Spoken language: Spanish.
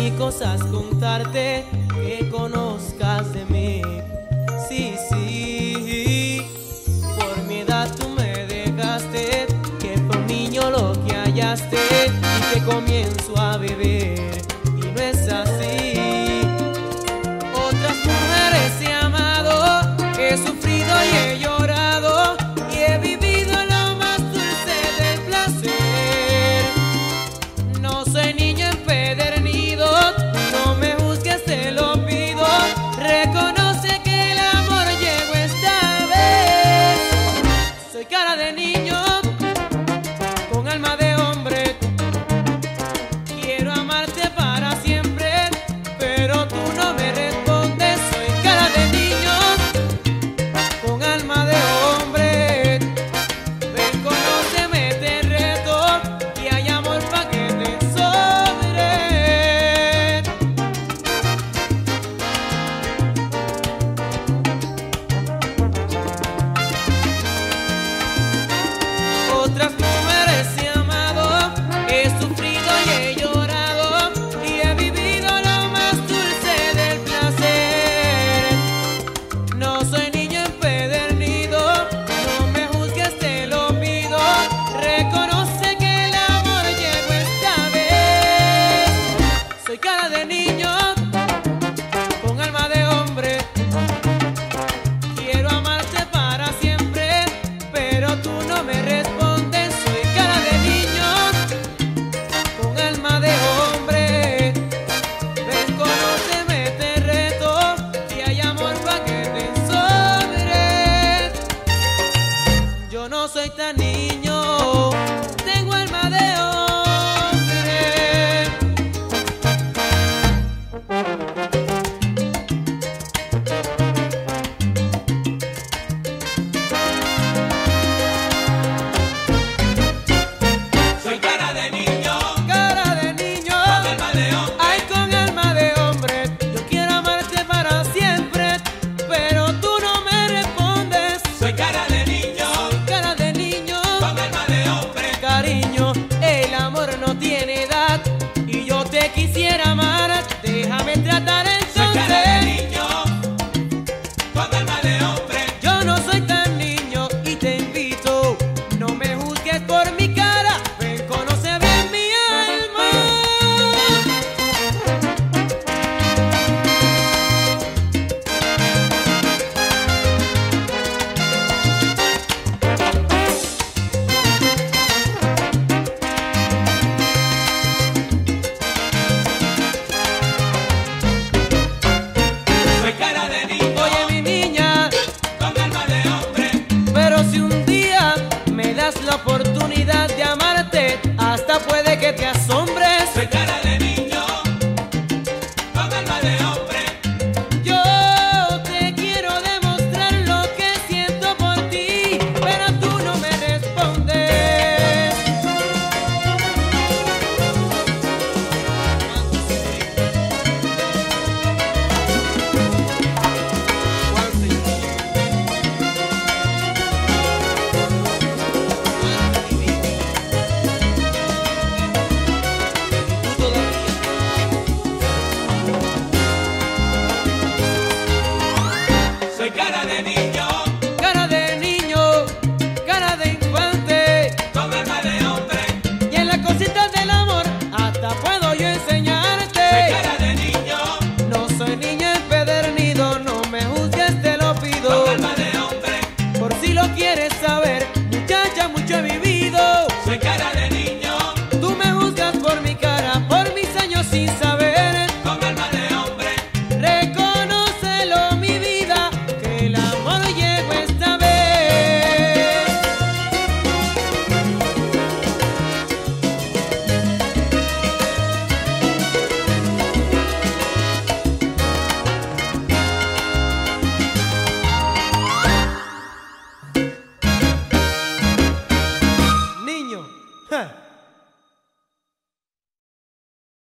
mil cosas contarte que conozcas de mí. Sí, sí, por mi edad tú me dejaste, que fue un niño lo que hallaste y que comienzo a beber, y no es así. Otras mujeres he amado, he sufrido y he llorado, y he vivido lo más dulce del placer. No soy niño empedernido, no me juzgues, te lo pido. Reconoce que el amor llegó esta vez. Soy cara de niño, con alma de hombre. Quiero amarte para siempre, pero tú no me respondes. Soy cara de niño, con alma de hombre. Ven, conóceme, te reto, y hay amor pa' que te sobre. Otras mujeres he amado, he sufrido y he llorado, y he vivido lo más dulce del placer. No soy niño empedernido, no me juzgues, te lo pido. Reconoce que el amor llegó esta vez. Soy cara de niño, con alma de hombre. Quiero amarte para siempre, pero tú no me respondes. Soy cara de niño, con alma de hombre. Ven, conóceme, te reto, y hay amor pa' que te sobre. Yo no soy tan